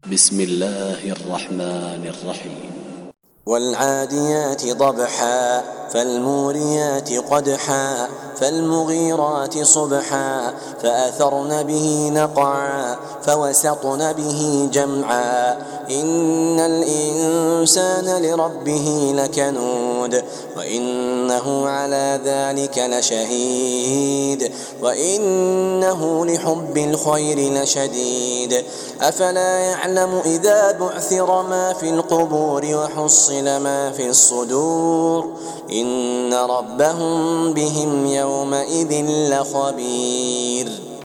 بسم الله الرحمن الرحيم. والعاديات ضبحا فالموريات قدحا فالمغيرات صبحا فأثرن به نقعا فوسطن به جمعا إن الإنسان لربه لكنود وإنه على ذلك لشهيد وإنه لحب الخير لشديد أفلا يعلم إذا بعثر ما في القبور وحصل ما في الصدور إن ربهم بهم يومئذ لخبير.